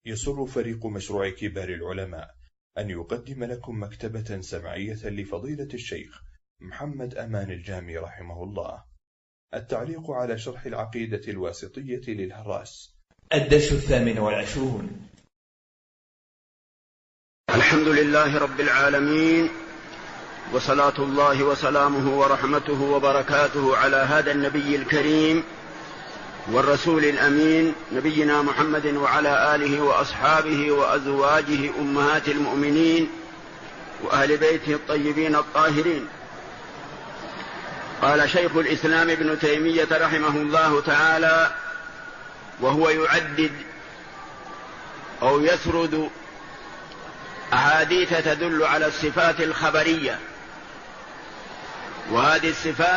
يسر فريق مشروع كبار العلماء أن يقدم لكم مكتبة سمعية لفضيلة الشيخ محمد أمان الجامي رحمه الله. التعليق على شرح العقيدة الواسطية للهراس. الدرس 28. الحمد لله رب العالمين، وصلاة الله وسلامه ورحمته وبركاته على هذا النبي الكريم والرسول الأمين نبينا محمد وعلى آله وأصحابه وأزواجه أمهات المؤمنين وأهل بيته الطيبين الطاهرين. قال شيخ الإسلام ابن تيمية رحمه الله تعالى وهو يعدد أو يسرد أحاديث تدل على الصفات الخبرية، وهذه الصفات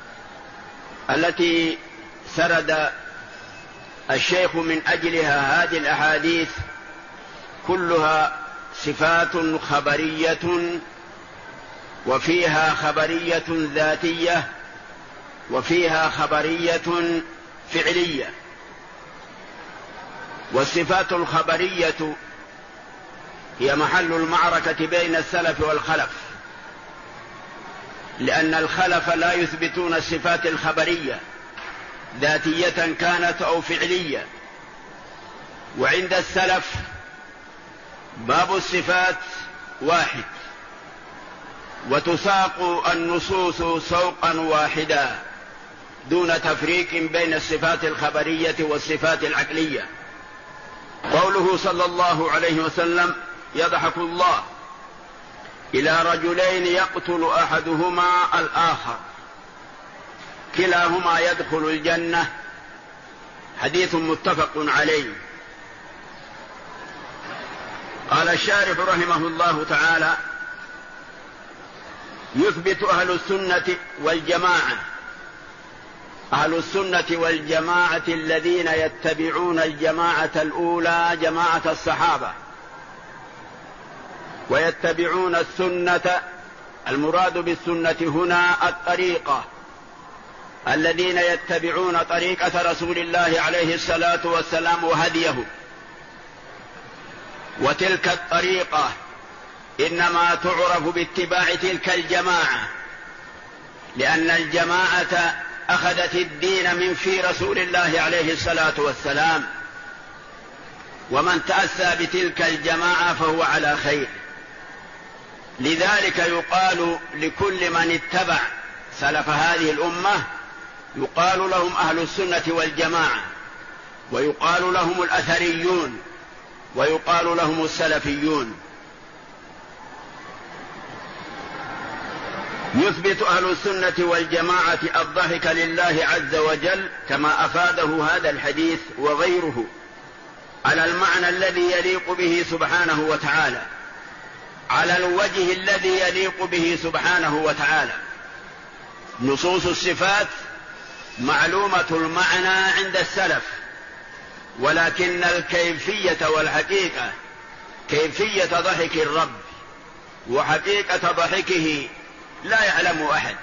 التي سرد الشيخ من أجلها هذه الأحاديث كلها صفات خبرية، وفيها خبرية ذاتية وفيها خبرية فعلية. والصفات الخبرية هي محل المعركة بين السلف والخلف، لأن الخلف لا يثبتون الصفات الخبرية ذاتية كانت أو فعلية، وعند السلف باب الصفات واحد، وتساق النصوص سوقا واحدا دون تفريق بين الصفات الخبرية والصفات العقلية. قوله صلى الله عليه وسلم: يضحك الله إلى رجلين يقتل أحدهما الآخر كلاهما يدخل الجنة، حديث متفق عليه. قال الشارح رحمه الله تعالى: يثبت أهل السنة والجماعة، أهل السنة والجماعة الذين يتبعون الجماعة الأولى جماعة الصحابة، ويتبعون السنة، المراد بالسنة هنا الطريقة، الذين يتبعون طريقة رسول الله عليه الصلاة والسلام وهديه. وتلك الطريقة إنما تعرف باتباع تلك الجماعة، لأن الجماعة أخذت الدين من في رسول الله عليه الصلاة والسلام، ومن تأسى بتلك الجماعة فهو على خير. لذلك يقال لكل من اتبع سلف هذه الأمة يقال لهم أهل السنة والجماعة، ويقال لهم الأثريون، ويقال لهم السلفيون. يثبت أهل السنة والجماعة الضحك لله عز وجل كما أفاده هذا الحديث وغيره على المعنى الذي يليق به سبحانه وتعالى، على الوجه الذي يليق به سبحانه وتعالى. نصوص الصفات معلومة المعنى عند السلف، ولكن الكيفية والحقيقة، كيفية ضحك الرب وحقيقة ضحكه لا يعلم أحد،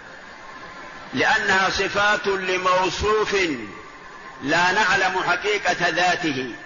لأنها صفات لموصوف لا نعلم حقيقة ذاته.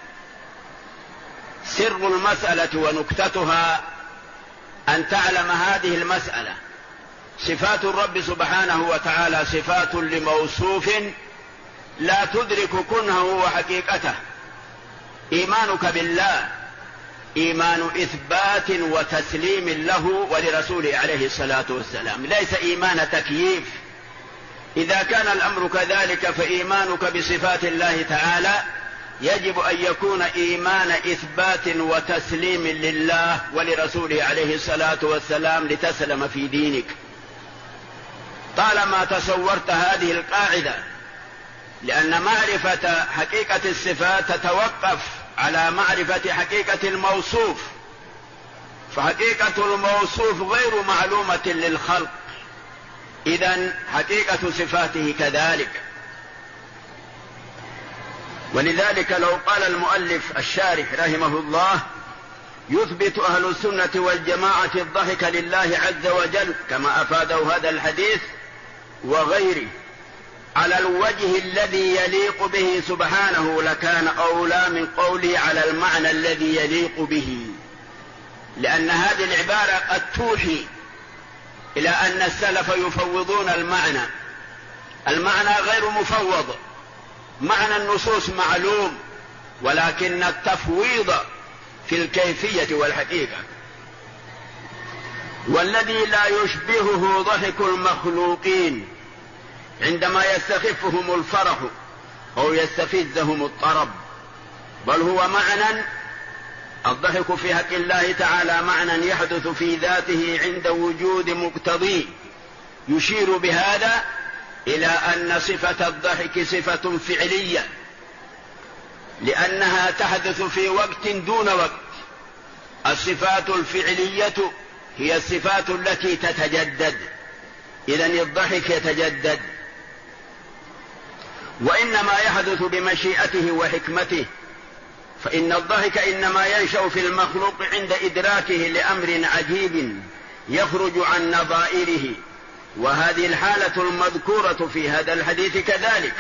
سر المسألة ونكتتها أن تعلم هذه المسألة: صفات الرب سبحانه وتعالى صفات لموصوف لا تدرك كنهه وحقيقته. إيمانك بالله إيمان إثبات وتسليم له ولرسوله عليه الصلاة والسلام، ليس إيمان تكييف. إذا كان الأمر كذلك فإيمانك بصفات الله تعالى يجب أن يكون إيمان إثبات وتسليم لله ولرسوله عليه الصلاة والسلام لتسلم في دينك. طالما تصورت هذه القاعدة، لأن معرفة حقيقة الصفات تتوقف على معرفة حقيقة الموصوف، فحقيقة الموصوف غير معلومة للخلق، إذن حقيقة صفاته كذلك. ولذلك لو قال المؤلف الشارح رحمه الله: يثبت أهل السنة والجماعة الضحك لله عز وجل كما أفاده هذا الحديث وغيره على الوجه الذي يليق به سبحانه لكان أولى من قوله على المعنى الذي يليق به، لأن هذه العبارة قد توحي إلى أن السلف يفوضون المعنى غير مفوض، معنى النصوص معلوم، ولكن التفويض في الكيفية والحقيقة. والذي لا يشبهه ضحك المخلوقين عندما يستخفهم الفرح أو يستفزهم الطرب، بل هو معنى الضحك في حق الله تعالى معنى يحدث في ذاته عند وجود مقتضي، يشير بهذا إلى أن صفة الضحك صفة فعلية، لأنها تحدث في وقت دون وقت. الصفات الفعلية هي الصفات التي تتجدد، إذن الضحك يتجدد، وإنما يحدث بمشيئته وحكمته، فإن الضحك إنما ينشأ في المخلوق عند إدراكه لأمر عجيب يخرج عن نظائره، وهذه الحالة المذكورة في هذا الحديث كذلك.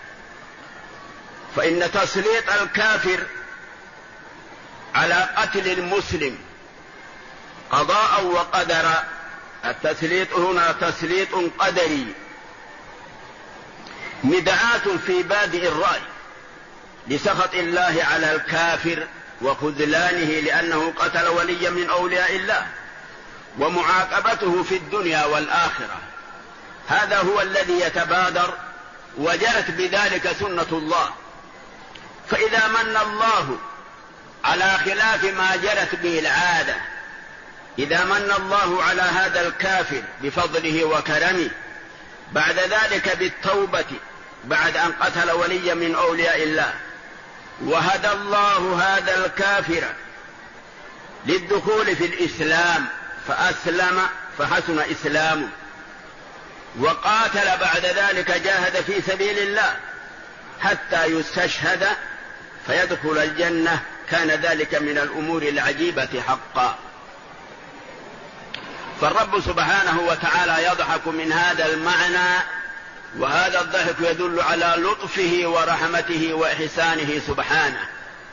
فإن تسليط الكافر على قتل المسلم قضاء وقدر، التسليط هنا تسليط قدري ندعات في بادئ الرأي لسخط الله على الكافر وخذلانه لأنه قتل وليا من أولياء الله، ومعاقبته في الدنيا والآخرة. هذا هو الذي يتبادر، وجرت بذلك سنة الله. فإذا من الله على خلاف ما جرت به العادة، إذا من الله على هذا الكافر بفضله وكرمه بعد ذلك بالتوبة بعد أن قتل وليا من أولياء الله، وهدى الله هذا الكافر للدخول في الإسلام فأسلم فحسن إسلامه، وقاتل بعد ذلك جاهد في سبيل الله حتى يستشهد فيدخل الجنة، كان ذلك من الأمور العجيبة حقا. فالرب سبحانه وتعالى يضحك من هذا المعنى، وهذا الضحك يدل على لطفه ورحمته وإحسانه سبحانه،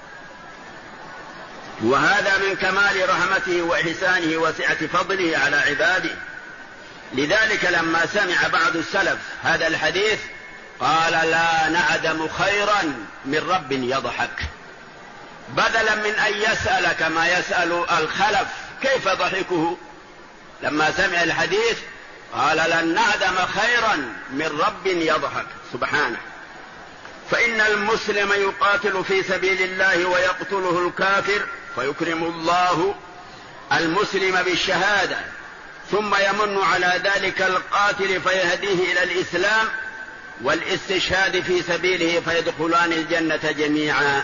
وهذا من كمال رحمته وإحسانه وسعة فضله على عباده. لذلك لما سمع بعض السلف هذا الحديث قال لا نعدم خيرا من رب يضحك، بدلا من أن يسأل كما يسأل الخلف كيف ضحكه، لما سمع الحديث قال لن نعدم خيرا من رب يضحك سبحانه. فإن المسلم يقاتل في سبيل الله ويقتله الكافر فيكرم الله المسلم بالشهادة، ثم يمن على ذلك القاتل فيهديه إلى الإسلام والاستشهاد في سبيله فيدخلان الجنة جميعا،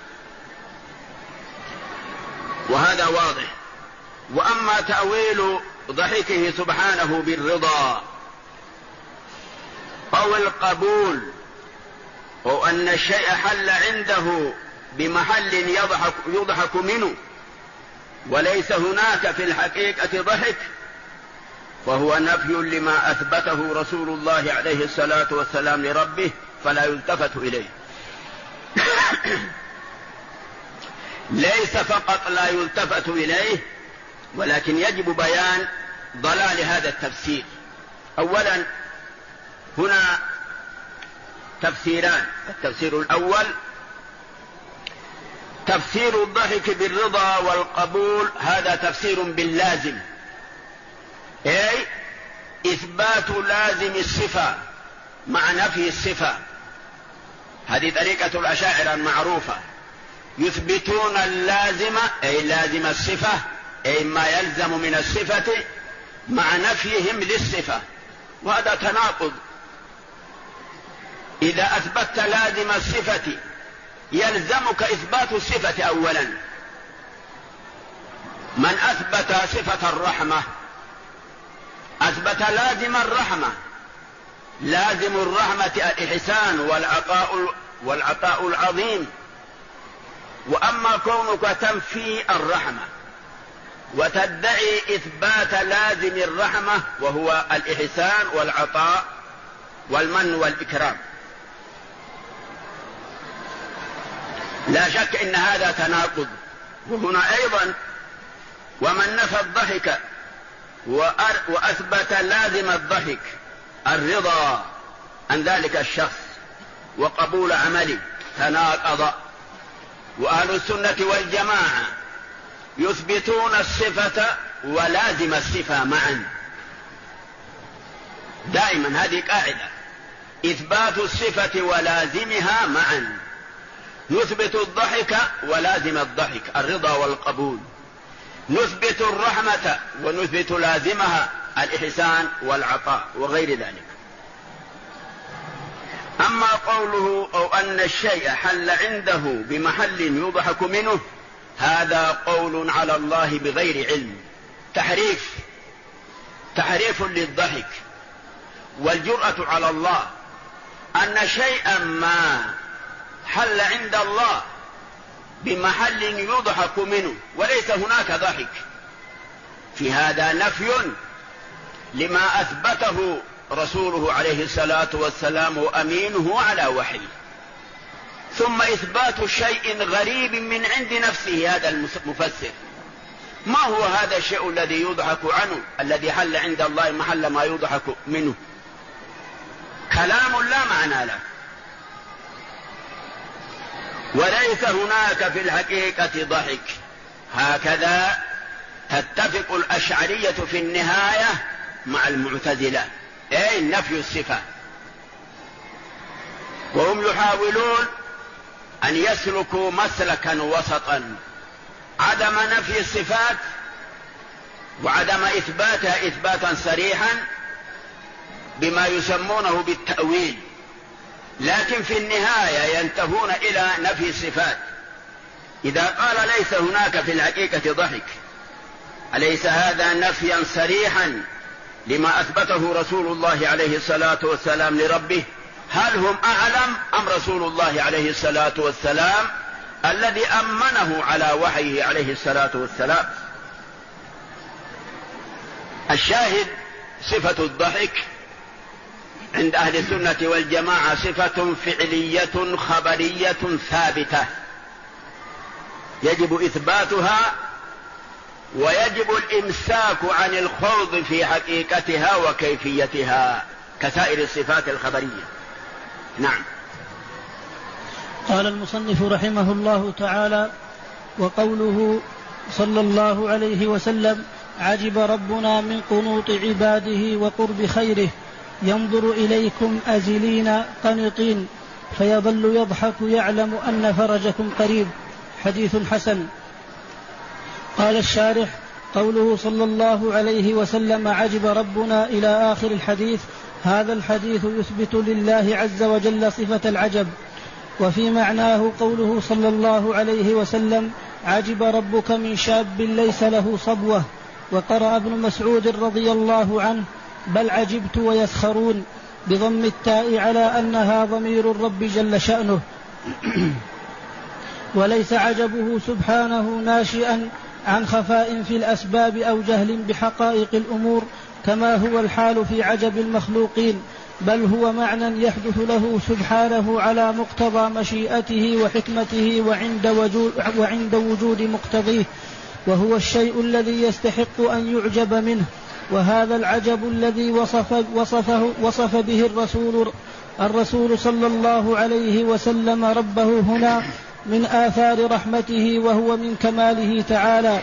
وهذا واضح. وأما تأويل ضحكه سبحانه بالرضا أو القبول، أو أن الشيء حل عنده بمحل يضحك منه وليس هناك في الحقيقة ضحك، فهو نفي لما أثبته رسول الله عليه الصلاة والسلام لربه فلا يلتفت إليه. ليس فقط لا يلتفت إليه، ولكن يجب بيان ضلال هذا التفسير. أولا هنا تفسيران، التفسير الأول تفسير الضحك بالرضا والقبول، هذا تفسير باللازم، أي إثبات لازم الصفة مع نفي الصفة. هذه طريقة الأشاعرة المعروفة، يثبتون اللازم أي لازم الصفة أي ما يلزم من الصفة مع نفيهم للصفة، وهذا تناقض. إذا أثبتت لازم الصفة يلزمك إثبات الصفة أولا. من أثبت صفة الرحمة أثبت لازم الرحمة، لازم الرحمة الإحسان والعطاء العظيم. وأما كونك تنفي الرحمة وتدعي إثبات لازم الرحمة وهو الإحسان والعطاء، والمن والإكرام. لا شك إن هذا تناقض. وهنا أيضا ومن نفى الضحك وأثبت لازم الضحك الرضا عن ذلك الشخص وقبول عمله تناقض. وأهل السنة والجماعة يثبتون الصفة ولازم الصفة معا دائما، هذه قاعدة، إثبات الصفة ولازمها معا. نثبت الضحك ولازم الضحك الرضا والقبول، نثبت الرحمة ونثبت لازمها الإحسان والعطاء وغير ذلك. أما قوله أو أن الشيء حل عنده بمحل يضحك منه، هذا قول على الله بغير علم، تحريف للضحك. والجرأة على الله أن شيئا ما حل عند الله بمحل يضحك منه وليس هناك ضحك، في هذا نفي لما أثبته رسوله عليه الصلاة والسلام وأمينه على وحيه، ثم إثبات شيء غريب من عند نفسه هذا المفسر. ما هو هذا الشيء الذي يضحك عنه الذي حل عند الله محل ما يضحك منه؟ كلام لا معنى له، وليس هناك في الحقيقة ضحك. هكذا تتفق الأشعرية في النهاية مع المعتزلة، أي نفي الصفة، وهم يحاولون أن يسلكوا مسلكا وسطا، عدم نفي الصفات وعدم إثباتها إثباتا صريحا بما يسمونه بالتأويل، لكن في النهاية ينتهون إلى نفي الصفات. إذا قال ليس هناك في الحقيقة ضحك، أليس هذا نفيا صريحا لما أثبته رسول الله عليه الصلاة والسلام لربه؟ هل هم أعلم أم رسول الله عليه الصلاة والسلام الذي أمنه على وحيه عليه الصلاة والسلام؟ الشاهد صفة الضحك عند أهل السنة والجماعة صفة فعلية خبرية ثابتة يجب إثباتها، ويجب الإمساك عن الخوض في حقيقتها وكيفيتها كسائر الصفات الخبرية. نعم. قال المصنف رحمه الله تعالى: وقوله صلى الله عليه وسلم: عجب ربنا من قنوط عباده وقرب خيره، ينظر إليكم أزلين قنطين فيظل يضحك يعلم أن فرجكم قريب. حديث حسن. قال الشارح: قوله صلى الله عليه وسلم عجب ربنا إلى آخر الحديث، هذا الحديث يثبت لله عز وجل صفة العجب. وفي معناه قوله صلى الله عليه وسلم عجب ربك من شاب ليس له صبوة. وقرأ ابن مسعود رضي الله عنه بل عجبت ويسخرون بضم التاء على أنها ضمير الرب جل شأنه وليس عجبه سبحانه ناشئا عن خفاء في الأسباب أو جهل بحقائق الأمور كما هو الحال في عجب المخلوقين، بل هو معنى يحدث له سبحانه على مقتضى مشيئته وحكمته وعند وجود مقتضيه، وهو الشيء الذي يستحق أن يعجب منه. وهذا العجب الذي وصف به الرسول صلى الله عليه وسلم ربه هنا من آثار رحمته، وهو من كماله تعالى.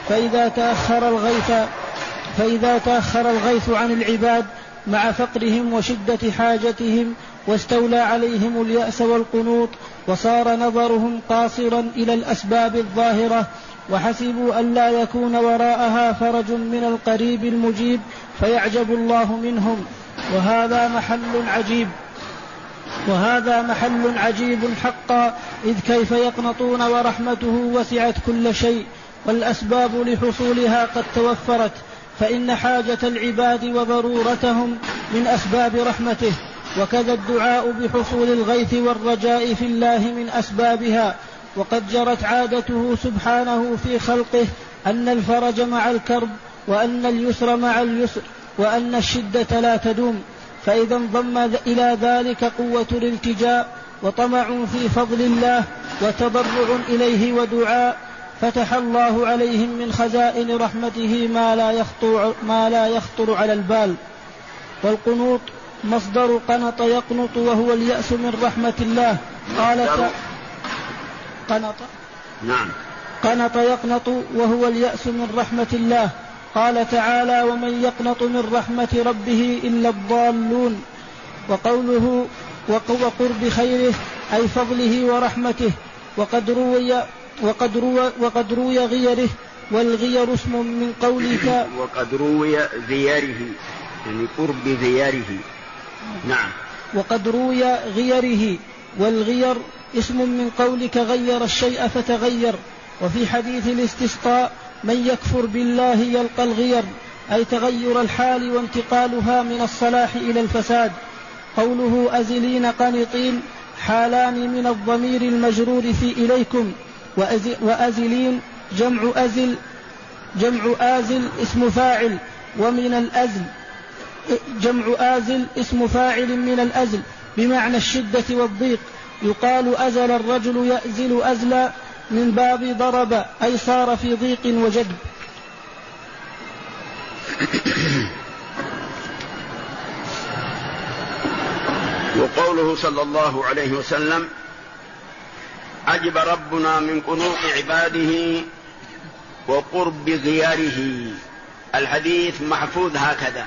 فإذا تأخر الغيث عن العباد مع فقرهم وشدة حاجتهم واستولى عليهم اليأس والقنوط وصار نظرهم قاصرا إلى الأسباب الظاهرة وحسبوا أن لا يكون وراءها فرج من القريب المجيب فيعجب الله منهم. وهذا محل عجيب حقا، إذ كيف يقنطون ورحمته وسعت كل شيء والأسباب لحصولها قد توفرت، فإن حاجة العباد وضرورتهم من أسباب رحمته، وكذا الدعاء بحصول الغيث والرجاء في الله من أسبابها. وقد جرت عادته سبحانه في خلقه أن الفرج مع الكرب، وأن اليسر مع اليسر، وأن الشدة لا تدوم، فإذا انضم إلى ذلك قوة الالتجاء وطمع في فضل الله وتضرع إليه ودعاء فتح الله عليهم من خزائن رحمته ما لا يخطر على البال. والقنوط مصدر قنط يقنط وهو اليأس من رحمة الله. قنط يقنط وهو اليأس من رحمة الله. قال تعالى: ومن يقنط من رحمة ربه إلا الضالون. وقوله وقرب خيره أي فضله ورحمته. وقد روي غيره، والغير اسم من قولك. وقد روي غيره يعني قرب غيره. نعم. وقد روي غيره، والغير اسم من قولك غير الشيء فتغير. وفي حديث الاستسقاء: من يكفر بالله يلقى الغير، أي تغير الحال وانتقالها من الصلاح إلى الفساد. قوله أزلين قانطين حالان من الضمير المجرور في إليكم. وأزلين جمع آزل اسم فاعل، ومن الأزل جمع آزل اسم فاعل من الأزل بمعنى الشدة والضيق. يقال أزل الرجل يأزل أزلا من باب ضرب، أي صار في ضيق وجدب. وقوله صلى الله عليه وسلم: عجب ربنا من قنوط عباده وقرب غياره. الحديث محفوظ هكذا،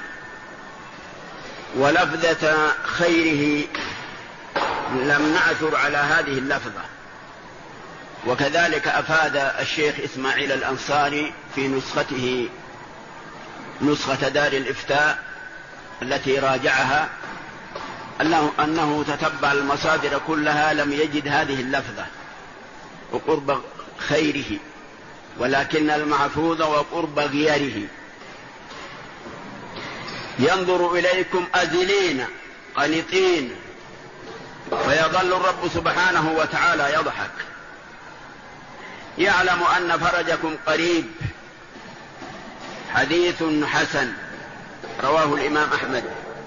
ولفظة خيره لم نعثر على هذه اللفظة. وكذلك أفاد الشيخ إسماعيل الأنصاري في نسخته، نسخة دار الإفتاء التي راجعها، أنه تتبع المصادر كلها لم يجد هذه اللفظة وقرب خيره، ولكن المحفوظ وقرب غيره. ينظر إليكم أزلين قنطين، ويظل الرب سبحانه وتعالى يضحك، يعلم أن فرجكم قريب. حديث حسن رواه الإمام أحمد.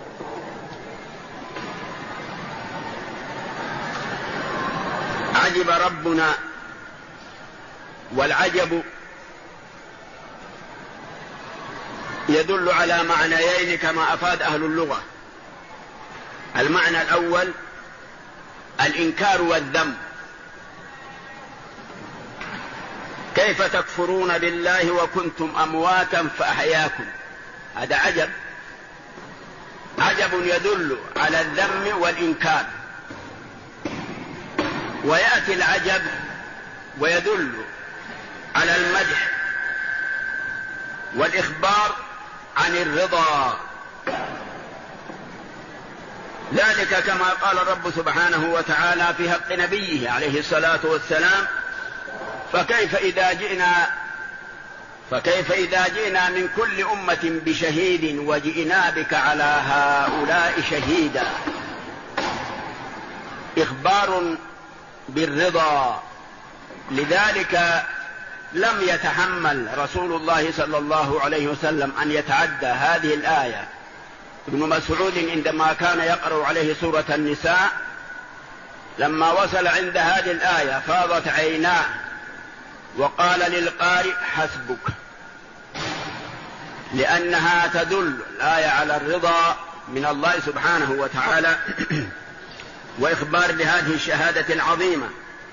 عجب ربنا، والعجب يدل على معنيين كما أفاد أهل اللغة. المعنى الأول الإنكار والذم: كيف تكفرون بالله وكنتم أمواتا فأحياكم. هذا عجب، عجب يدل على الذم والإنكار. ويأتي العجب ويدل على المدح والإخبار عن الرضا، ذلك كما قال الرب سبحانه وتعالى في حق نبيه عليه الصلاة والسلام: فكيف إذا جئنا من كل أمة بشهيد وجئنا بك على هؤلاء شهيدا. إخبار بالرضا. لذلك لم يتحمل رسول الله صلى الله عليه وسلم أن يتعدى هذه الآية. ابن مسعود عندما كان يقرأ عليه سورة النساء، لما وصل عند هذه الآية فاضت عيناه وقال للقارئ: حسبك، لأنها تدل الآية على الرضا من الله سبحانه وتعالى وإخبار بهذه الشهادة العظيمة.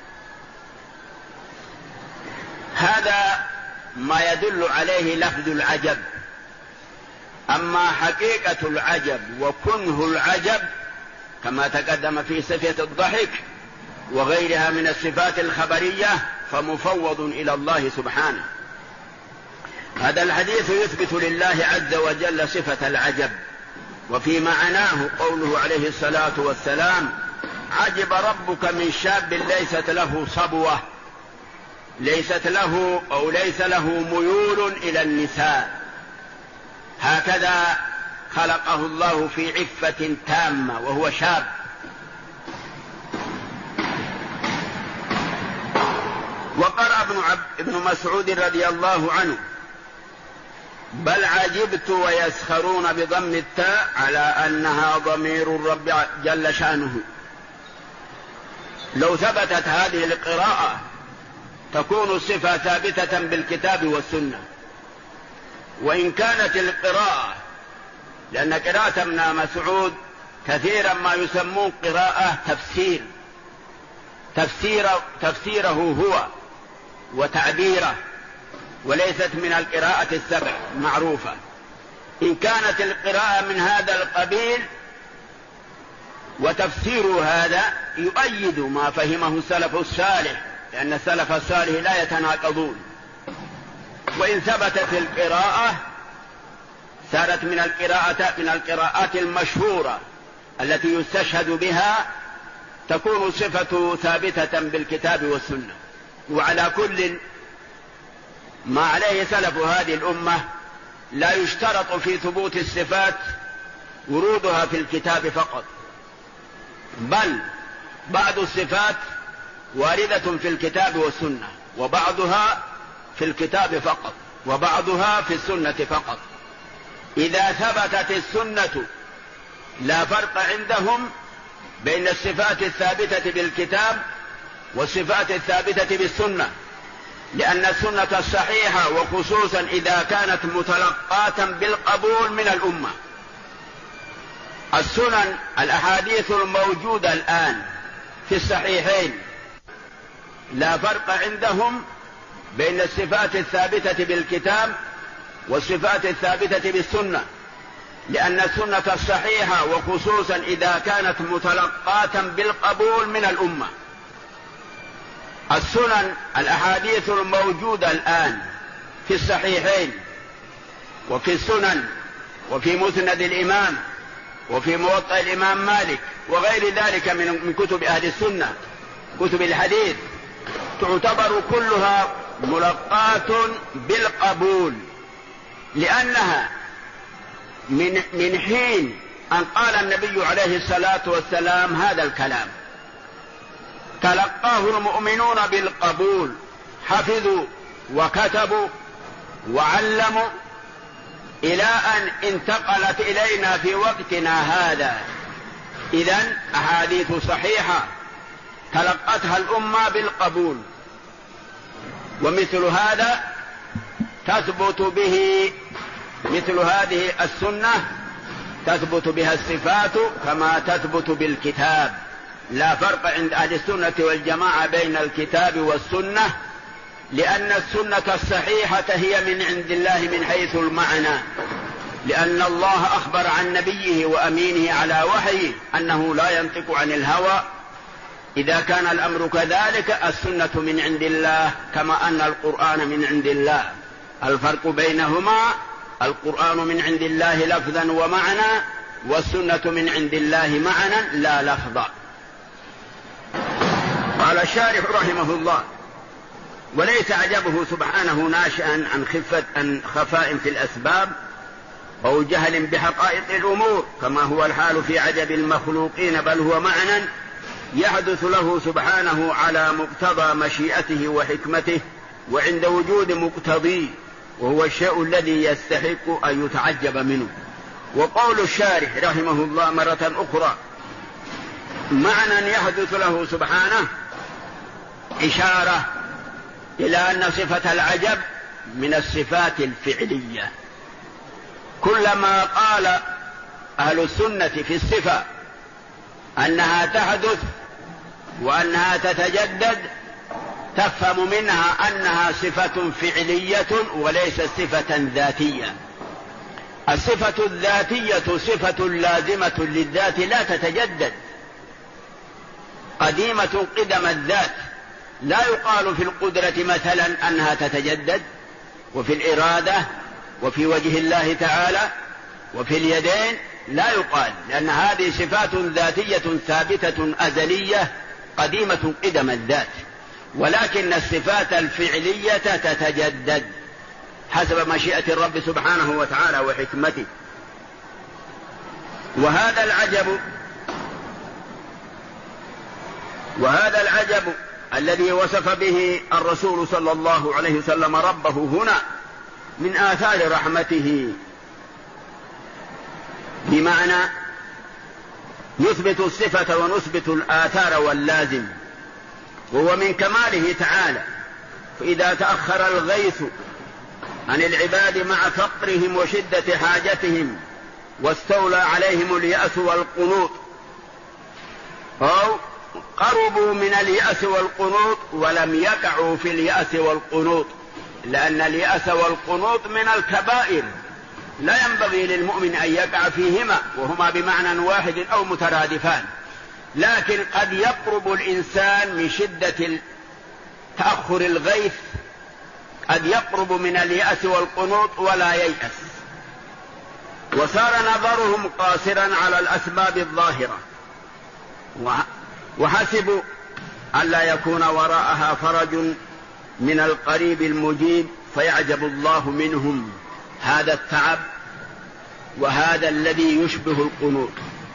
هذا ما يدل عليه لفظ العجب. أما حقيقة العجب وكنه العجب كما تقدم في صفة الضحك وغيرها من الصفات الخبرية فمفوض إلى الله سبحانه. هذا الحديث يثبت لله عز وجل صفة العجب، وفي معناه قوله عليه الصلاة والسلام: عجب ربك من شاب ليست له صبوة، ليست له أو ليس له ميول إلى النساء، هكذا خلقه الله في عفة تامة وهو شاب. وقرأ ابن مسعود رضي الله عنه بل عجبت ويسخرون بضم التاء على أنها ضمير الرب جل شأنه. لو ثبتت هذه القراءة تكون الصفة ثابتة بالكتاب والسنة. وإن كانت القراءة، لأن قراءة ابن مسعود كثيرا ما يسمون قراءة تفسيره هو وتعبيره، وليست من القراءة السبع معروفة. إن كانت القراءة من هذا القبيل وتفسير هذا يؤيد ما فهمه السلف الصالح، لأن السلف الصالح لا يتناقضون. وإن ثبتت القراءة صارت من القراءات المشهورة التي يستشهد بها، تكون صفة ثابتة بالكتاب والسنة. وعلى كل ما عليه سلف هذه الأمة، لا يشترط في ثبوت الصفات ورودها في الكتاب فقط، بل بعض الصفات واردة في الكتاب والسنة، وبعضها في الكتاب فقط، وبعضها في السنة فقط. إذا ثبتت السنة لا فرق عندهم بين الصفات الثابتة بالكتاب والصفات الثابتة بالسنة، لأن السنة الصحيحة وخصوصا إذا كانت متلقاة بالقبول من الأمة. السنن الأحاديث الموجودة الآن في الصحيحين لا فرق عندهم بين الصفات الثابتة بالكتاب والصفات الثابتة بالسنة، لأن السنة الصحيحة وخصوصا إذا كانت متلقاة بالقبول من الأمة. السنن الأحاديث الموجودة الآن في الصحيحين وفي السنن وفي مسند الإمام وفي موطأ الإمام مالك وغير ذلك من كتب أهل السنة، كتب الحديث، تعتبر كلها ملقاة بالقبول، لأنها من حين أن قال النبي عليه الصلاة والسلام هذا الكلام تلقاه المؤمنون بالقبول، حفظوا وكتبوا وعلموا، إلى أن انتقلت إلينا في وقتنا هذا. إذن أحاديث صحيحة تلقتها الأمة بالقبول، ومثل هذا تثبت به، مثل هذه السنة تثبت بها الصفات كما تثبت بالكتاب. لا فرق عند أهل السنة والجماعة بين الكتاب والسنة، لأن السنة الصحيحة هي من عند الله من حيث المعنى، لأن الله أخبر عن نبيه وأمينه على وحيه أنه لا ينطق عن الهوى. إذا كان الأمر كذلك السنة من عند الله كما أن القرآن من عند الله. الفرق بينهما القرآن من عند الله لفظا ومعنى، والسنة من عند الله معنى لا لفظا. قال الشارح رحمه الله: وليس عجبه سبحانه ناشئا عن خفاء في الأسباب أو جهل بحقائق الأمور كما هو الحال في عجب المخلوقين، بل هو معنى يحدث له سبحانه على مقتضى مشيئته وحكمته وعند وجود مقتضيه، وهو الشيء الذي يستحق أن يتعجب منه. وقول الشارح رحمه الله مرة أخرى: معنى يحدث له سبحانه، إشارة إلى أن صفة العجب من الصفات الفعلية. كلما قال أهل السنة في الصفة أنها تحدث وأنها تتجدد تفهم منها أنها صفة فعلية وليست صفة ذاتية. الصفة الذاتية صفة لازمة للذات لا تتجدد، قديمة قدم الذات. لا يقال في القدرة مثلا أنها تتجدد، وفي الإرادة وفي وجه الله تعالى وفي اليدين لا يقال، لأن هذه صفات ذاتية ثابتة أزلية قديمة قدم الذات. ولكن الصفات الفعلية تتجدد حسب مشيئة الرب سبحانه وتعالى وحكمته. وهذا العجب الذي وصف به الرسول صلى الله عليه وسلم ربه هنا من آثار رحمته، بمعنى نثبت الصفة ونثبت الآثار واللازم، وهو من كماله تعالى. فإذا تأخر الغيث عن العباد مع فقرهم وشدة حاجتهم واستولى عليهم اليأس والقنوط، أو قربوا من اليأس والقنوط ولم يقعوا في اليأس والقنوط، لأن اليأس والقنوط من الكبائر لا ينبغي للمؤمن أن يقع فيهما، وهما بمعنى واحد أو مترادفان، لكن قد يقرب الإنسان من شدة تأخر الغيث، قد يقرب من اليأس والقنوط ولا ييأس، وصار نظرهم قاصرا على الأسباب الظاهرة، وحسبوا ألا يكون وراءها فرج من القريب المجيب، فيعجب الله منهم هذا التعب وهذا الذي يشبه القنوط.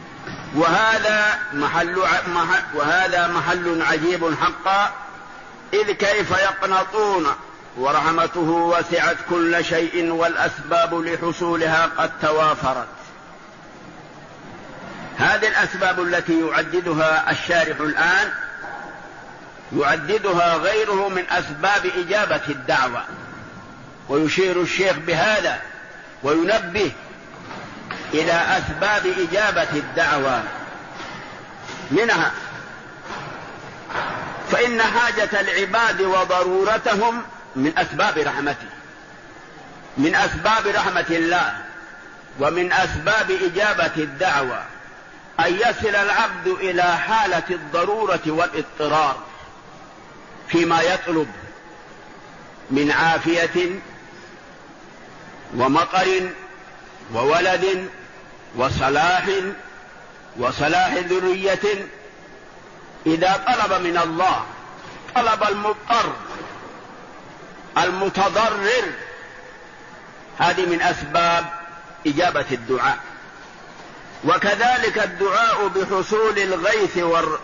وهذا محل عجيب حقا، إذ كيف يقنطون ورحمته وسعت كل شيء والأسباب لحصولها قد توافرت. هذه الأسباب التي يعددها الشارح الآن يعددها غيره من أسباب إجابة الدعوة، ويشير الشيخ بهذا وينبه إلى أسباب إجابة الدعوة. منها فإن حاجة العباد وضرورتهم من أسباب رحمته، من أسباب رحمة الله، ومن أسباب إجابة الدعوة أن يصل العبد إلى حالة الضرورة والاضطرار فيما يطلب من عافية ومطر وولد وصلاح ذرية. إذا طلب من الله طلب المضطر المتضرر، هذه من أسباب إجابة الدعاء. وكذلك الدعاء بحصول الغيث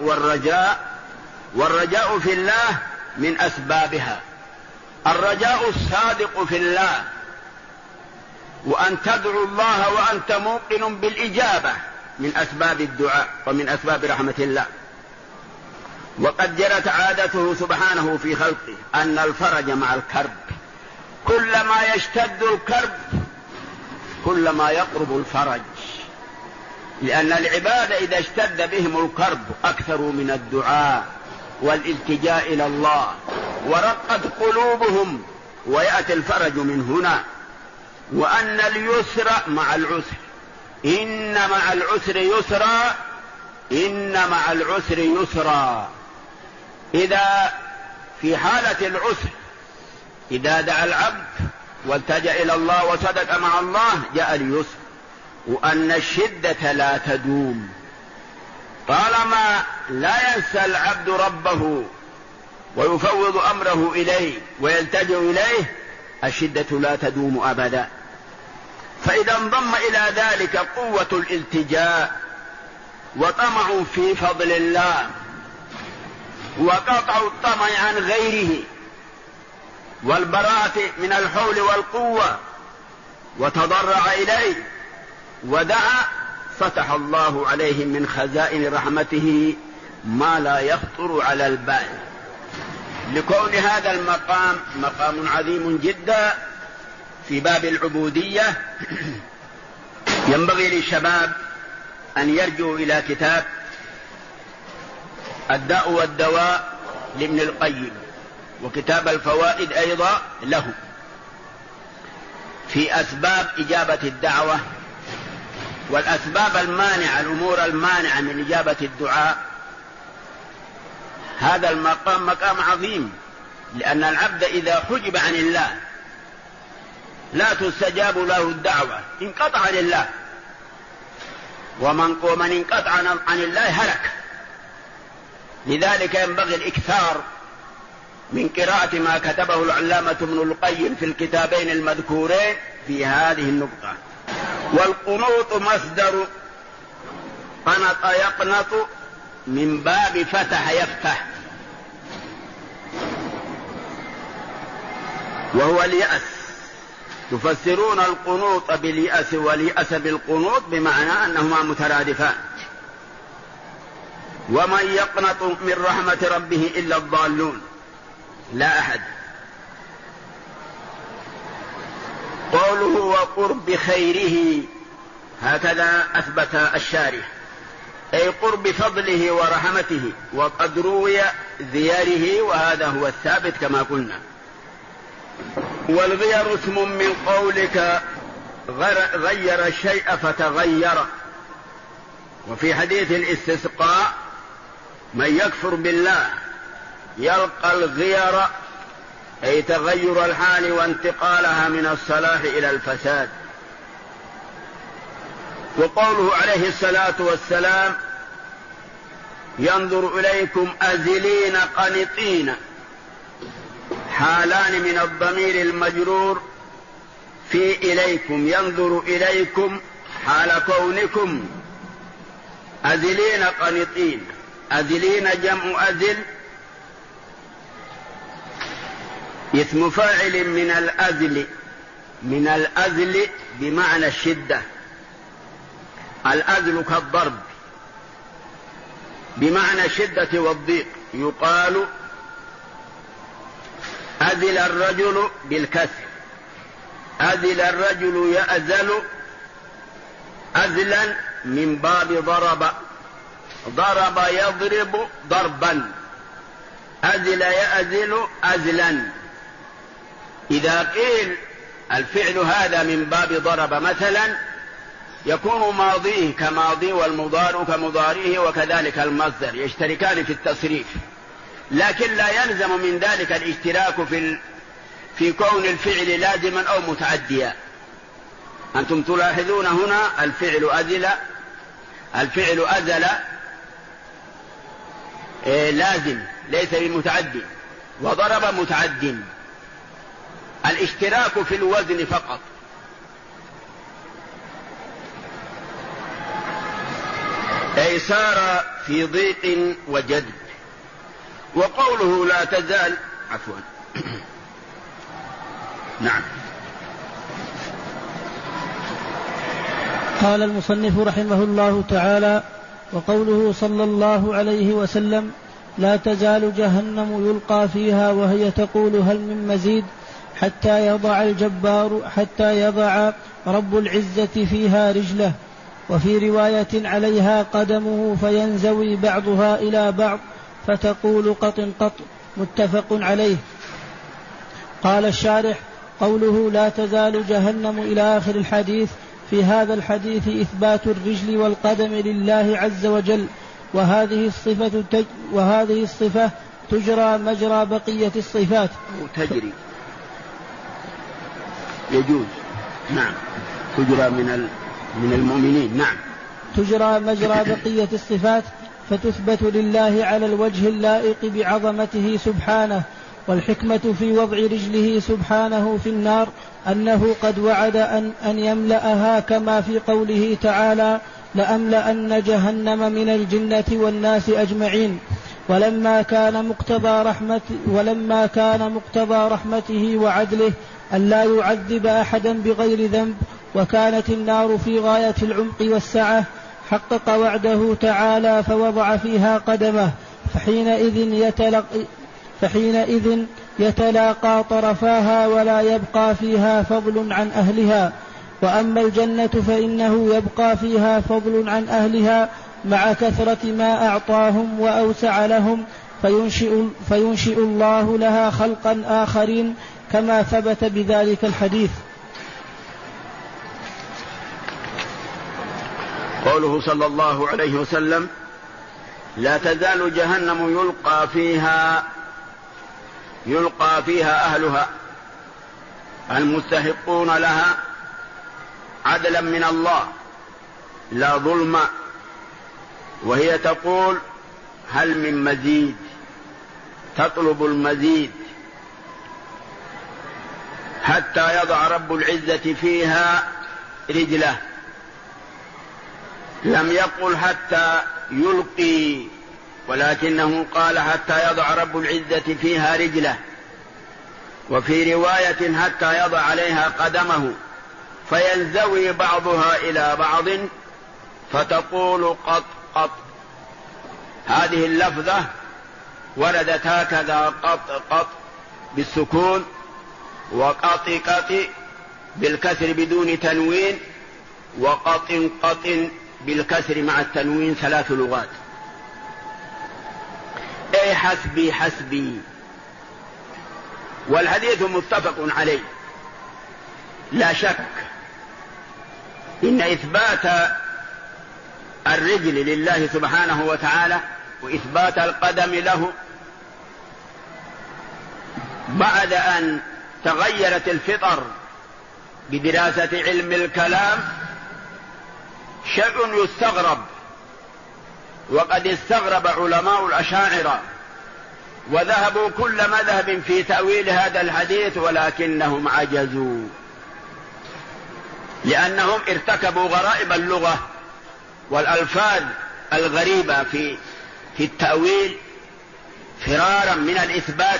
والرجاء في الله من أسبابها. الرجاء الصادق في الله، وأن تدعو الله وأنت موقن بالإجابة، من أسباب الدعاء ومن أسباب رحمة الله. وقد جرت عادته سبحانه في خلقه أن الفرج مع الكرب، كلما يشتد الكرب كلما يقرب الفرج، لأن العباد إذا اشتد بهم الكرب أكثروا من الدعاء والالتجاء إلى الله، ورقت قلوبهم، ويأتي الفرج من هنا. وأن اليسر مع العسر، إن مع العسر يسرا، إن مع العسر يسرا. إذا في حالة العسر إذا دعا العبد والتجأ إلى الله وصدق مع الله جاء اليسر. وأن الشدة لا تدوم، طالما لا ينسى العبد ربه ويفوض أمره إليه ويلتجئ إليه الشدة لا تدوم أبدا. فإذا انضم إلى ذلك قوة الالتجاء وطمع في فضل الله وقطع الطمع عن غيره والبراءة من الحول والقوة، وتضرع إليه ودعا، فتح الله عليه من خزائن رحمته ما لا يخطر على البال. لكون هذا المقام مقام عظيم جدا في باب العبودية، ينبغي للشباب أن يرجعوا إلى كتاب الداء والدواء لابن القيم، وكتاب الفوائد أيضا له، في أسباب إجابة الدعوة والأسباب المانعة، الأمور المانعة من إجابة الدعاء. هذا المقام مقام عظيم، لأن العبد إذا حجب عن الله لا تستجاب له الدعوة، انقطع لله، ومن انقطع عن الله هلك. لذلك ينبغي الإكثار من قراءة ما كتبه العلامة ابن القيم في الكتابين المذكورين في هذه النقطة. والقنوط مصدر قنط يقنط من باب فتح يفتح، وهو اليأس يفسرون القنوط باليأس واليأس بالقنوط بمعنى أنهما مترادفان. ومن يقنط من رحمة ربه إلا الضالون، لا أحد. قوله وقرب خيره هكذا أثبت الشارح، أي قرب فضله ورحمته، وقد روي ذياره، وهذا هو الثابت كما قلنا. والغير اسم من قولك غير الشيء فتغير. وفي حديث الاستسقاء من يكفر بالله يلقى الغير، أي تغير الحال وانتقالها من الصلاح إلى الفساد. وقوله عليه الصلاة والسلام ينظر إليكم أزلين قنطين، حالان من الضمير المجرور في إليكم، ينظر إليكم حال كونكم أزلين قنطين. أزلين جمع أزل، اسم فاعل من الأزل، من الأزل بمعنى الشدة. الأزل كالضرب بمعنى الشدة والضيق. يقال أزل الرجل بالكسر، أزل الرجل يأزل أزلا من باب ضرب، ضرب يضرب ضربا، أزل يأزل أزلا. إذا قيل الفعل هذا من باب ضرب مثلا يكون ماضيه كماضي والمضارع كمضارعه، وكذلك المصدر يشتركان في التصريف، لكن لا يلزم من ذلك الاشتراك في كون الفعل لازما أو متعديا. أنتم تلاحظون هنا الفعل أزل، الفعل أزل لازم ليس بمتعدي، وضرب متعد. الاشتراك في الوزن فقط. أي صار في ضيق وجد. وقوله لا تزال عفوا نعم. قال المصنف رحمه الله تعالى: وقوله صلى الله عليه وسلم: لا تزال جهنم يلقى فيها وهي تقول هل من مزيد حتى يضع رب العزة فيها رجله، وفي رواية عليها قدمه فينزوي بعضها إلى بعض فتقول قط قط، متفق عليه. قال الشارح: قوله لا تزال جهنم إلى آخر الحديث، في هذا الحديث إثبات الرجل والقدم لله عز وجل، وهذه الصفة تجرى مجرى بقية الصفات. تجري يجوز، نعم، تجرى من المؤمنين، نعم، تجرى مجرى بقية الصفات، فتثبت لله على الوجه اللائق بعظمته سبحانه. والحكمة في وضع رجله سبحانه في النار أنه قد وعد أن يملأها، كما في قوله تعالى: لأملأن جهنم من الجنة والناس أجمعين. ولما كان مقتضى رحمته وعدله ألا يعذب أحدا بغير ذنب، وكانت النار في غاية العمق والسعة، حقق وعده تعالى فوضع فيها قدمه، فحينئذ يتلاقى طرفاها ولا يبقى فيها فضل عن أهلها. وأما الجنة فإنه يبقى فيها فضل عن أهلها مع كثرة ما أعطاهم وأوسع لهم، فينشئ الله لها خلقا آخرين، كما ثبت بذلك الحديث. قوله صلى الله عليه وسلم: لا تزال جهنم يلقى فيها أهلها المستحقون لها عدلا من الله لا ظلم، وهي تقول هل من مزيد، تطلب المزيد، حتى يضع رب العزة فيها رجله. لم يقل حتى يلقي، ولكنه قال حتى يضع رب العزة فيها رجله، وفي رواية حتى يضع عليها قدمه فينزوي بعضها إلى بعض فتقول قط قط. هذه اللفظة وردت هكذا: قط قط بالسكون، وقط قط بالكسر بدون تنوين، وقط قط بالكسر مع التنوين، 3 لغات. أي حسبي حسبي. والحديث متفق عليه. لا شك إن إثبات الرجل لله سبحانه وتعالى وإثبات القدم له بعد أن تغيرت الفطر بدراسة علم الكلام شيء يستغرب، وقد استغرب علماء الأشاعرة وذهبوا كل مذهب في تأويل هذا الحديث، ولكنهم عجزوا لأنهم ارتكبوا غرائب اللغة والألفاظ الغريبة في التأويل فرارا من الإثبات.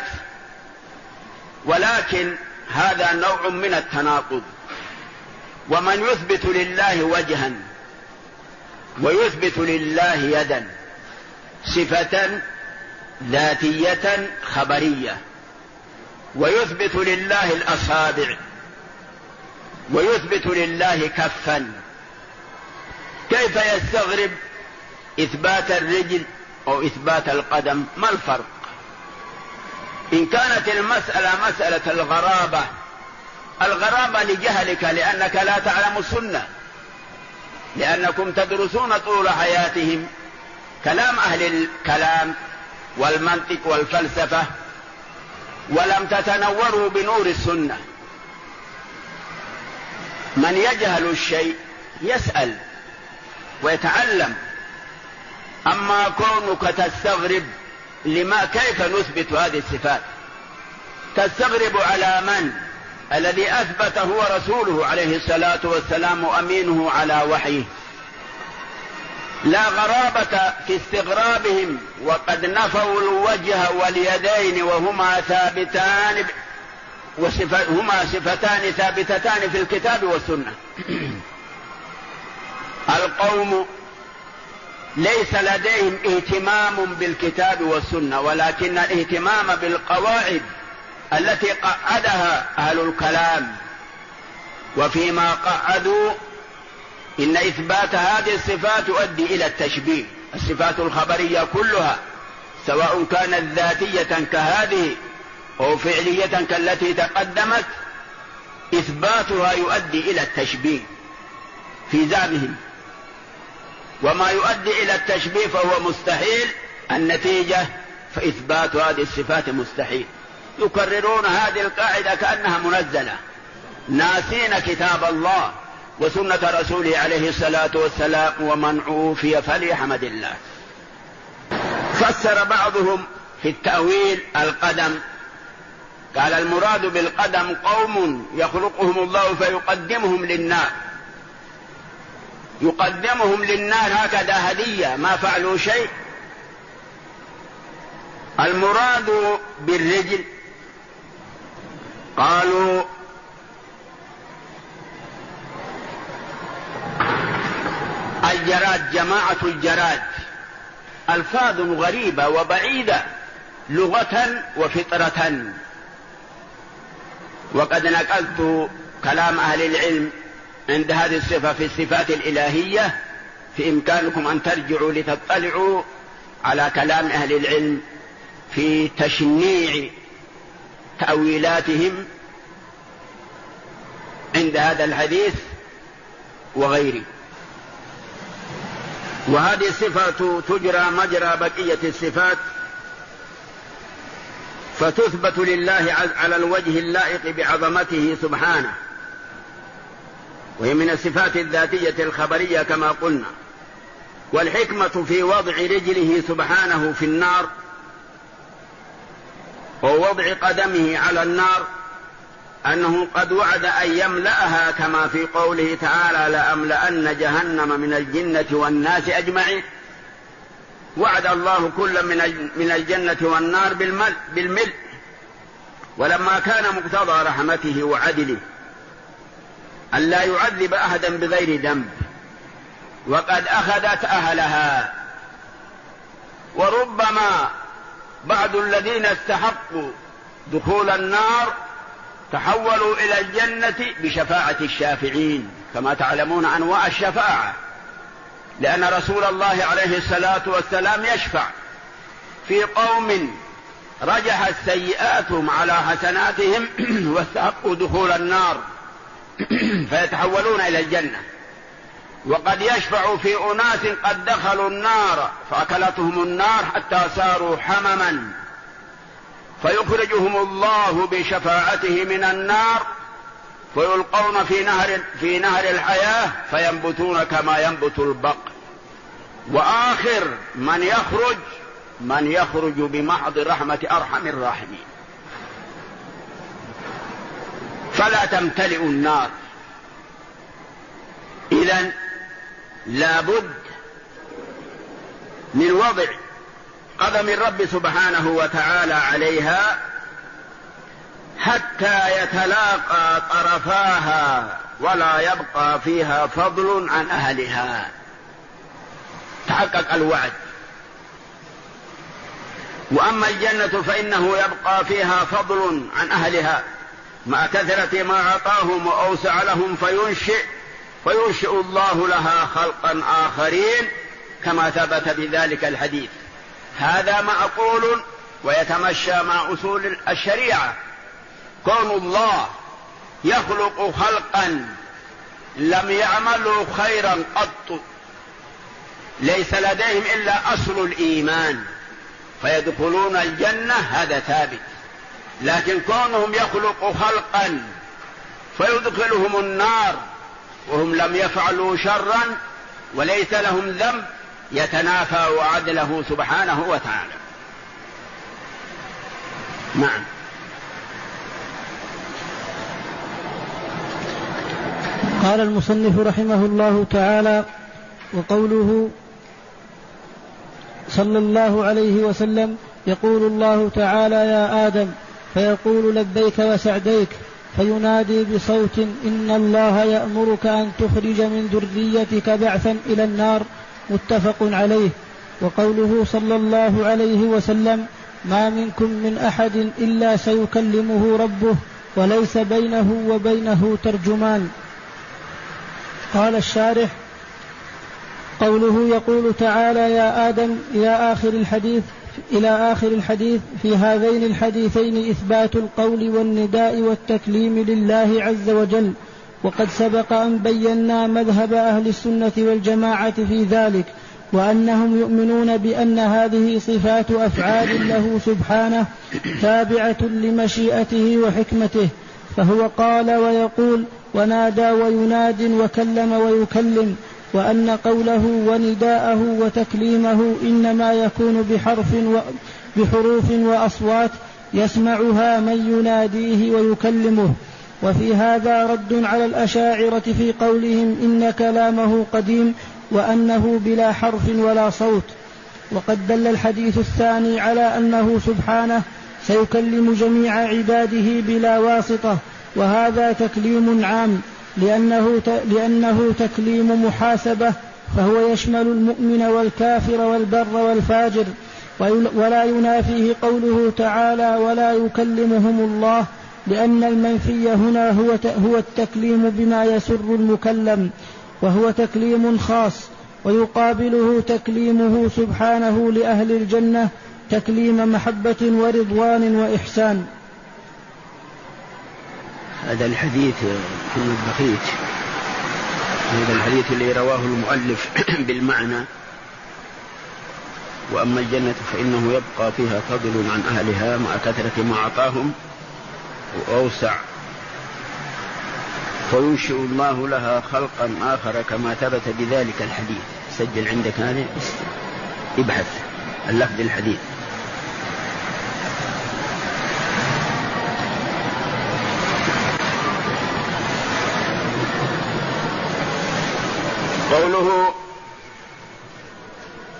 ولكن هذا نوع من التناقض. ومن يثبت لله وجها ويثبت لله يدا، صفة ذاتية خبرية، ويثبت لله الأصابع، ويثبت لله كفا، كيف يستغرب إثبات الرجل أو إثبات القدم؟ ما الفرق؟ إن كانت المسألة مسألة الغرابة لجهلك، لأنك لا تعلم السنة، لأنكم تدرسون طول حياتهم كلام أهل الكلام والمنطق والفلسفة، ولم تتنوروا بنور السنة. من يجهل الشيء يسأل ويتعلم. أما كونك تستغرب لما كيف نثبت هذه الصفات، تستغرب على من؟ الذي أثبت هو رسوله عليه الصلاة والسلام وأمينه على وحيه. لا غرابة في استغرابهم وقد نفوا الوجه واليدين وهما ثابتان، هما صفتان ثابتتان في الكتاب والسنة. القوم ليس لديهم اهتمام بالكتاب والسنة، ولكن الاهتمام بالقواعد التي قعدها أهل الكلام. وفيما قعدوا إن إثبات هذه الصفات يؤدي إلى التشبيه. الصفات الخبرية كلها سواء كانت ذاتية كهذه أو فعلية كالتي تقدمت، إثباتها يؤدي إلى التشبيه في زعمهم. وما يؤدي إلى التشبيه فهو مستحيل، النتيجة فإثبات هذه الصفات مستحيل. يكررون هذه القاعدة كأنها منزلة، ناسين كتاب الله وسنة رسوله عليه الصلاة والسلام. ومن عوفي فليحمد الله. فسر بعضهم في التأويل القدم، قال المراد بالقدم قوم يخلقهم الله فيقدمهم للنار، يقدمهم للنار هكذا هدية، ما فعلوا شيء. المراد بالرجل قالوا الجراد، جماعة الجراد. ألفاظ غريبة وبعيدة لغة وفطرة. وقد نقلت كلام أهل العلم عند هذه الصفة في الصفات الإلهية، في إمكانكم أن ترجعوا لتطلعوا على كلام أهل العلم في تشنيع تأويلاتهم عند هذا الحديث وغيره. وهذه الصفة تجرى مجرى بقية الصفات، فتثبت لله على الوجه اللائق بعظمته سبحانه، وهي من الصفات الذاتية الخبرية كما قلنا. والحكمة في وضع رجله سبحانه في النار ووضع قدمه على النار أنه قد وعد أن يملأها، كما في قوله تعالى: لأملأن جهنم من الجنة والناس أجمعين. وعد الله كل من الجنة والنار بالملء. ولما كان مقتضى رحمته وعدله أن لا يعذب أحدا بغير ذنب وقد أخذت أهلها، وربما بعض الذين استحقوا دخول النار تحولوا إلى الجنة بشفاعة الشافعين، كما تعلمون أنواع الشفاعة، لأن رسول الله عليه الصلاة والسلام يشفع في قوم رجحت سيئاتهم على حسناتهم واستحقوا دخول النار فيتحولون إلى الجنة، وقد يشفع في أناس قد دخلوا النار فأكلتهم النار حتى صاروا حمما فيخرجهم الله بشفاعته من النار ويلقون في نهر الحياة فينبتون كما ينبت البقر. وآخر من يخرج بمحض رحمة أرحم الراحمين، فلا تمتلئ النار. إذن لابد من وضع قدم الرب سبحانه وتعالى عليها حتى يتلاقى طرفاها ولا يبقى فيها فضل عن أهلها، تحقق الوعد. وأما الجنة فإنه يبقى فيها فضل عن أهلها مع كثرة ما أعطاهم وأوسع لهم فينشئ الله لها خلقا آخرين كما ثبت بذلك الحديث. هذا معقول ويتمشى مع أصول الشريعة، كون الله يخلق خلقا لم يعملوا خيرا قط، ليس لديهم إلا أصل الإيمان فيدخلون الجنة، هذا ثابت. لكن كونهم يخلق خلقا فيدخلهم النار وهم لم يفعلوا شرا وليس لهم ذنب يتنافى وعدله سبحانه وتعالى. نعم. قال المصنف رحمه الله تعالى: وقوله صلى الله عليه وسلم: يقول الله تعالى: يا آدم، فيقول لبيك وسعديك، فينادي بصوت: إن الله يأمرك أن تخرج من ذريتك بعثا إلى النار، متفق عليه. وقوله صلى الله عليه وسلم: ما منكم من أحد إلا سيكلمه ربه وليس بينه وبينه ترجمان. قال الشارح: قوله يقول تعالى: يا آدم إلى آخر الحديث في هذين الحديثين إثبات القول والنداء والتكليم لله عز وجل، وقد سبق أن بينا مذهب أهل السنة والجماعة في ذلك، وأنهم يؤمنون بأن هذه صفات أفعال له سبحانه تابعة لمشيئته وحكمته، فهو قال ويقول ونادى ويناد وكلم ويكلم، وأن قوله ونداءه وتكليمه إنما يكون بحروف وأصوات يسمعها من يناديه ويكلمه. وفي هذا رد على الأشاعرة في قولهم إن كلامه قديم وأنه بلا حرف ولا صوت. وقد دل الحديث الثاني على أنه سبحانه سيكلم جميع عباده بلا واسطة، وهذا تكليم عام لأنه تكليم محاسبة، فهو يشمل المؤمن والكافر والبر والفاجر. ولا ينافيه قوله تعالى: ولا يكلمهم الله، لأن المنفي هنا هو التكليم بما يسر المكلم، وهو تكليم خاص. ويقابله تكليمه سبحانه لأهل الجنة تكليم محبة ورضوان وإحسان. هذا الحديث في البخيت، هذا الحديث اللي رواه المؤلف بالمعنى: وأما الجنة فإنه يبقى فيها فضل عن أهلها مع كثرة ما أعطاهم وأوسع، فينشئ الله لها خلقا آخر كما ثبت بذلك الحديث. سجل عندك هذا، ابحث اللفظ الحديث. قوله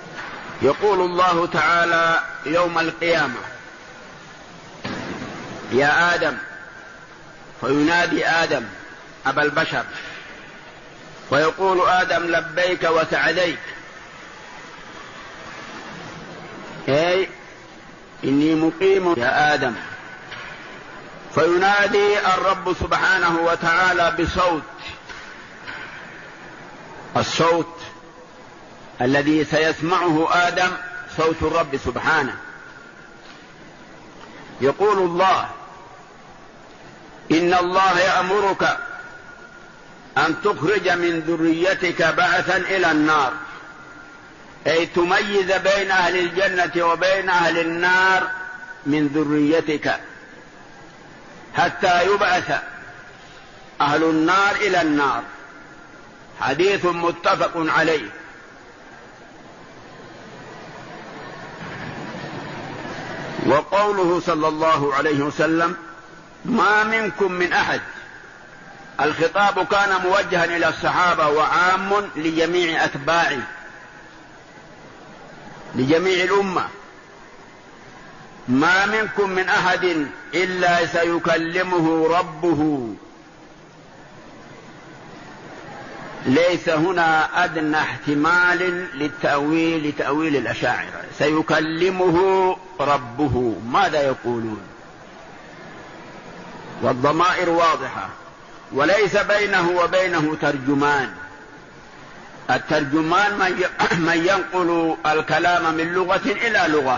يقول الله تعالى يوم القيامة: يا آدم، فينادي آدم أبا البشر، فيقول آدم لبيك وسعديك، أي إني مقيم يا آدم. فينادي الرب سبحانه وتعالى بصوت، الصوت الذي سيسمعه آدم صوت الرب سبحانه. يقول الله: إن الله يأمرك أن تخرج من ذريتك بعثا إلى النار، أي تميز بين أهل الجنة وبين أهل النار من ذريتك، حتى يبعث أهل النار إلى النار. حديث متفق عليه. وقوله صلى الله عليه وسلم: ما منكم من أحد، الخطاب كان موجها إلى الصحابة وعام لجميع أتباعه، لجميع الأمة. ما منكم من أحد إلا سيكلمه ربه. ليس هنا أدنى احتمال لتأويل الأشاعرة. سيكلمه ربه، ماذا يقولون؟ والضمائر واضحة، وليس بينه وبينه ترجمان. الترجمان من ينقل الكلام من لغة إلى لغة،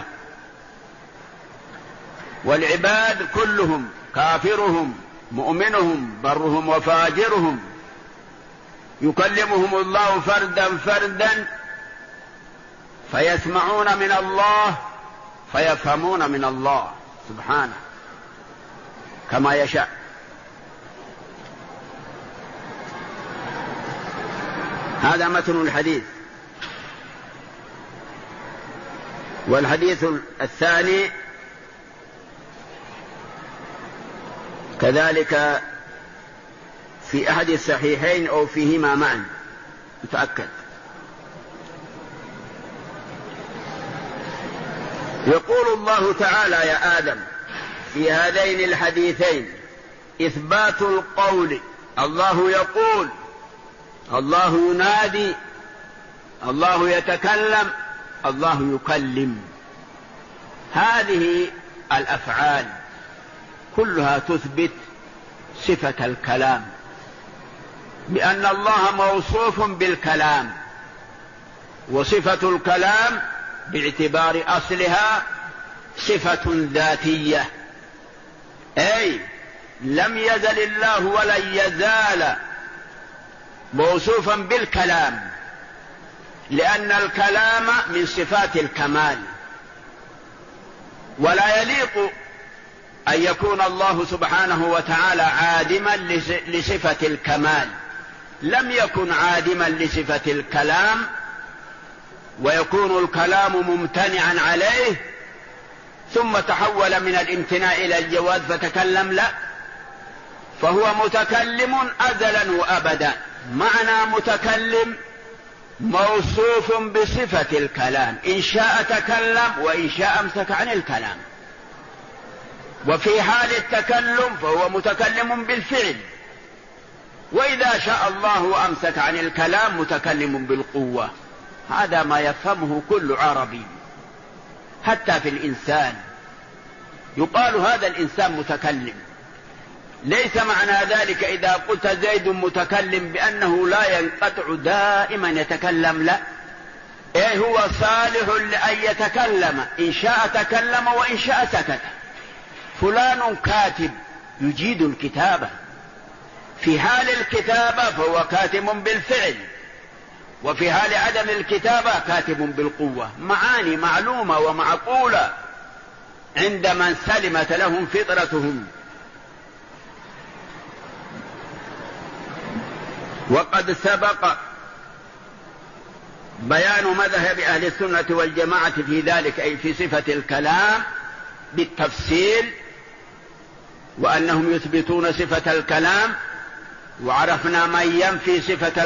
والعباد كلهم، كافرهم مؤمنهم برهم وفاجرهم، يكلمهم الله فردا فردا، فيسمعون من الله فيفهمون من الله سبحانه كما يشاء. هذا متن الحديث. والحديث الثاني كذلك في أحد الصحيحين أو فيهما معا، متأكد. يقول الله تعالى: يا آدم، في هذين الحديثين إثبات القول. الله يقول، الله ينادي، الله يتكلم، الله يكلم. هذه الأفعال كلها تثبت صفة الكلام، بأن الله موصوف بالكلام. وصفة الكلام باعتبار أصلها صفة ذاتية، أي لم يزل الله ولن يزال موصوفا بالكلام، لأن الكلام من صفات الكمال. ولا يليق أن يكون الله سبحانه وتعالى عادما لصفة الكمال. لم يكن عادما لصفة الكلام ويكون الكلام ممتنعا عليه ثم تحول من الامتناع إلى الجواز فتكلم، لا، فهو متكلم أزلا وأبدا. معنى متكلم موصوف بصفة الكلام، إن شاء تكلم وإن شاء امسك عن الكلام. وفي حال التكلم فهو متكلم بالفعل، وإذا شاء الله وأمسك عن الكلام متكلم بالقوة. هذا ما يفهمه كل عربي، حتى في الإنسان يقال هذا الإنسان متكلم. ليس معنى ذلك إذا قلت زيد متكلم بأنه لا ينقطع دائما يتكلم، لا، إيه هو صالح لأن يتكلم، إن شاء تكلم وإن شاء سكت. فلان كاتب يجيد الكتابة، في حال الكتابة فهو كاتب بالفعل، وفي حال عدم الكتابة كاتب بالقوة. معاني معلومة ومعقولة عند من سلمت لهم فطرتهم. وقد سبق بيان مذهب أهل السنة والجماعة في ذلك، أي في صفة الكلام بالتفصيل، وأنهم يثبتون صفة الكلام، وعرفنا من ينفي صفة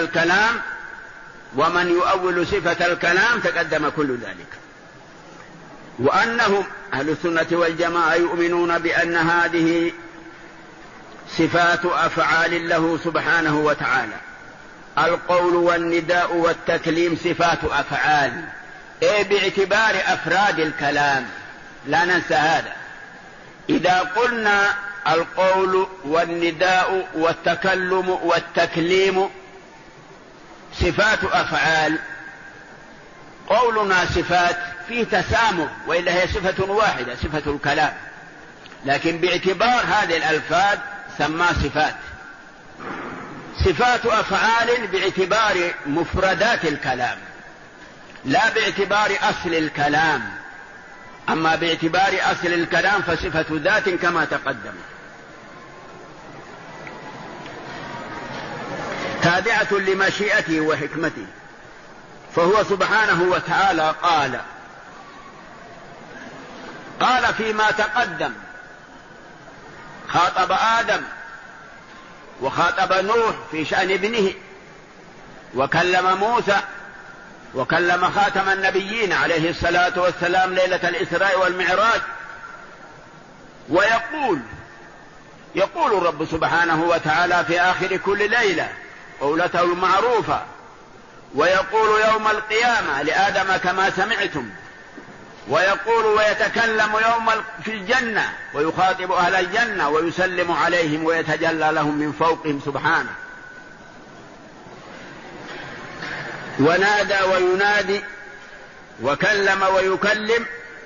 وأنهم أهل السنة والجماعة يؤمنون بأن هذه صفات أفعال له سبحانه وتعالى. القول والنداء والتكليم صفات أفعال، باعتبار أفراد الكلام، لا ننسى هذا. إذا قلنا القول والنداء والتكلم والتكليم صفات أفعال، قولنا صفات فيه تسامح، وإلا هي صفة واحدة صفة الكلام، لكن باعتبار هذه الألفاظ سماه صفات. صفات أفعال باعتبار مفردات الكلام لا باعتبار أصل الكلام، أما باعتبار أصل الكلام فصفة ذات كما تقدم. تابعة لمشيئته وحكمته، فهو سبحانه وتعالى قال فيما تقدم، خاطب آدم وخاطب نوح في شأن ابنه، وكلم موسى، وكلم خاتم النبيين عليه الصلاة والسلام ليلة الإسراء والمعراج. يقول الرب سبحانه وتعالى في آخر كل ليلة قولته المعروفة، ويقول يوم القيامة لآدم كما سمعتم، ويقول ويتكلم في الجنة ويخاطب أهل الجنة ويسلم عليهم ويتجلى لهم من فوقهم سبحانه. ونادى وينادي وكلم ويكلم،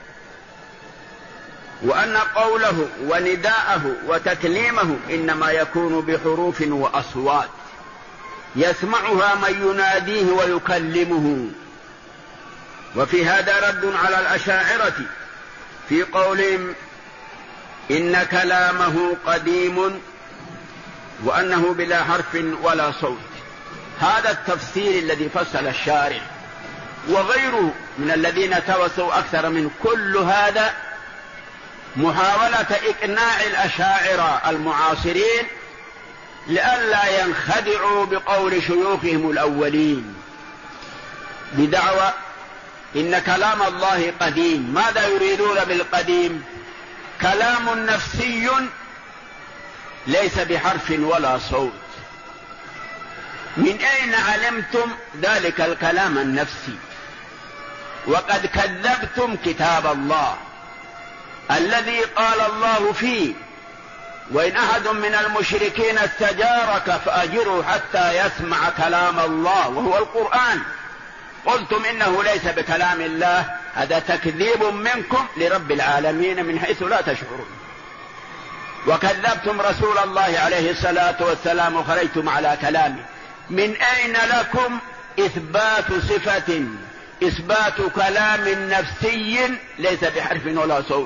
وأن قوله ونداءه وتكليمه إنما يكون بحروف وأصوات يسمعها من يناديه ويكلمه. وفي هذا رد على الأشاعرة في قولهم إن كلامه قديم وأنه بلا حرف ولا صوت. هذا التفسير الذي فصل الشارع وغيره من الذين توسوا أكثر من كل هذا محاولة إقناع الأشاعرة المعاصرين لئلا ينخدعوا بقول شيوخهم الأولين بدعوى إن كلام الله قديم. ماذا يريدون بالقديم؟ كلام نفسي ليس بحرف ولا صوت. من أين علمتم ذلك الكلام النفسي؟ وقد كذبتم كتاب الله الذي قال الله فيه وإن أحد من المشركين استجارك فأجره حتى يسمع كلام الله وهو القرآن. قلتم إنه ليس بكلام الله. هذا تكذيب منكم لرب العالمين من حيث لا تشعرون. وكذبتم رسول الله عليه الصلاة والسلام وخرجتم على كلامه. من أين لكم إثبات كلام نفسي ليس بحرف ولا صوت؟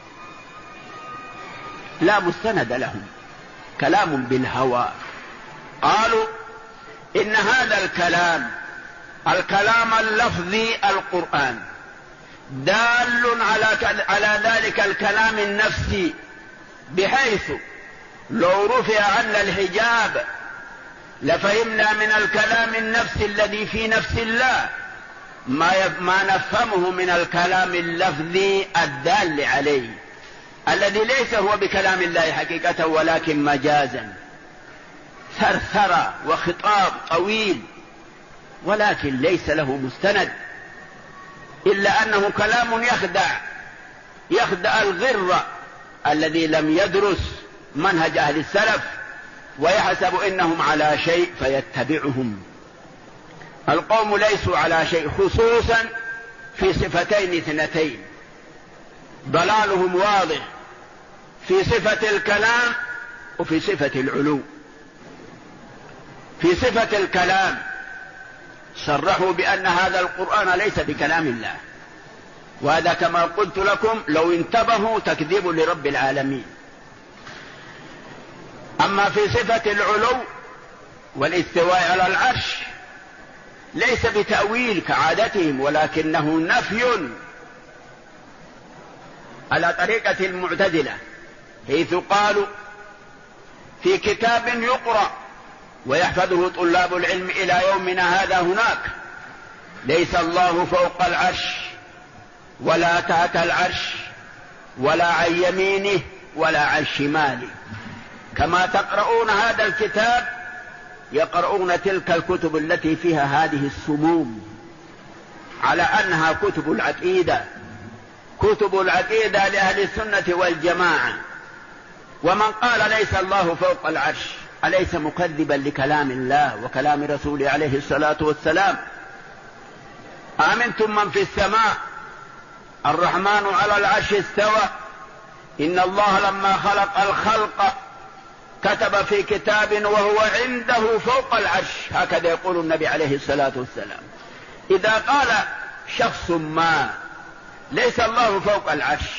لا مستند لهم، كلام بالهوى. قالوا إن هذا الكلام اللفظي القرآن دال على ذلك الكلام النفسي، بحيث لو رفع عنا الحجاب لفهمنا من الكلام النفسي الذي في نفس الله ما نفهمه من الكلام اللفظي الدال عليه، الذي ليس هو بكلام الله حقيقة ولكن مجازا، ثرثرة وخطاب طويل، ولكن ليس له مستند، إلا أنه كلام يخدع الغر الذي لم يدرس منهج أهل السلف ويحسب إنهم على شيء فيتبعهم. القوم ليسوا على شيء، خصوصا في صفتين اثنتين. ضلالهم واضح في صفة الكلام وفي صفة العلو. في صفة الكلام صرحوا بأن هذا القرآن ليس بكلام الله، وهذا كما قلت لكم لو انتبهوا تكذيب لرب العالمين. أما في صفة العلو والاستواء على العرش ليس بتأويل كعادتهم، ولكنه نفي على طريقة المعتزلة، حيث قالوا في كتاب يقرأ ويحفظه طلاب العلم إلى يومنا هذا هناك ليس الله فوق العرش ولا تحت العرش ولا عن يمينه ولا عن شماله. كما تقرؤون هذا الكتاب يقرؤون تلك الكتب التي فيها هذه السموم على أنها كتب العقيدة، كتب العقيدة لأهل السنة والجماعة. ومن قال ليس الله فوق العرش أليس مكذبا لكلام الله وكلام رسوله عليه الصلاة والسلام؟ آمنتم من في السماء الرحمن على العرش استوى. إن الله لما خلق الخلق كتب في كتاب وهو عنده فوق العرش، هكذا يقول النبي عليه الصلاة والسلام. إذا قال شخص ما ليس الله فوق العرش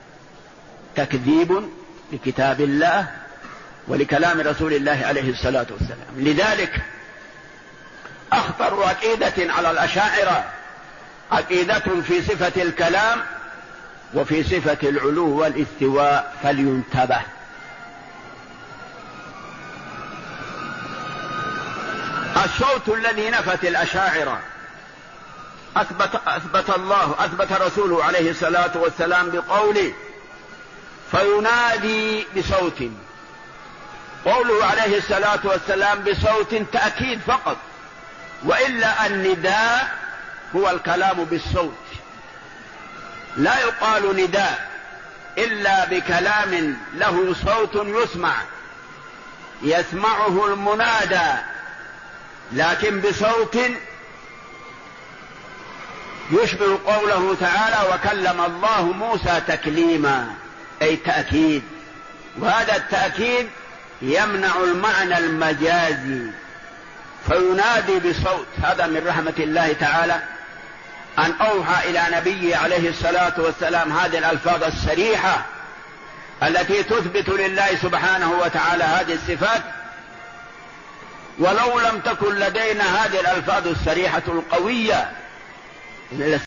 تكذيب لكتاب الله ولكلام رسول الله عليه الصلاة والسلام. لذلك أخطر عقيدة على الأشاعرة عقيدة في صفة الكلام وفي صفة العلو والاستواء، فلينتبه. الصوت الذي نفت الأشاعرة أثبت رسوله عليه الصلاة والسلام بقوله فينادي بصوت. قوله عليه الصلاة والسلام بصوت تأكيد فقط، وإلا النداء هو الكلام بالصوت. لا يقال نداء إلا بكلام له صوت يسمعه المنادى، لكن بصوت يشبه قوله تعالى وكلم الله موسى تكليما، أي تأكيد. وهذا التأكيد يمنع المعنى المجازي، فينادي بصوت. هذا من رحمة الله تعالى أن أوحى إلى نبيه عليه الصلاة والسلام هذه الألفاظ الصريحة التي تثبت لله سبحانه وتعالى هذه الصفات. ولو لم تكن لدينا هذه الألفاظ الصريحة القوية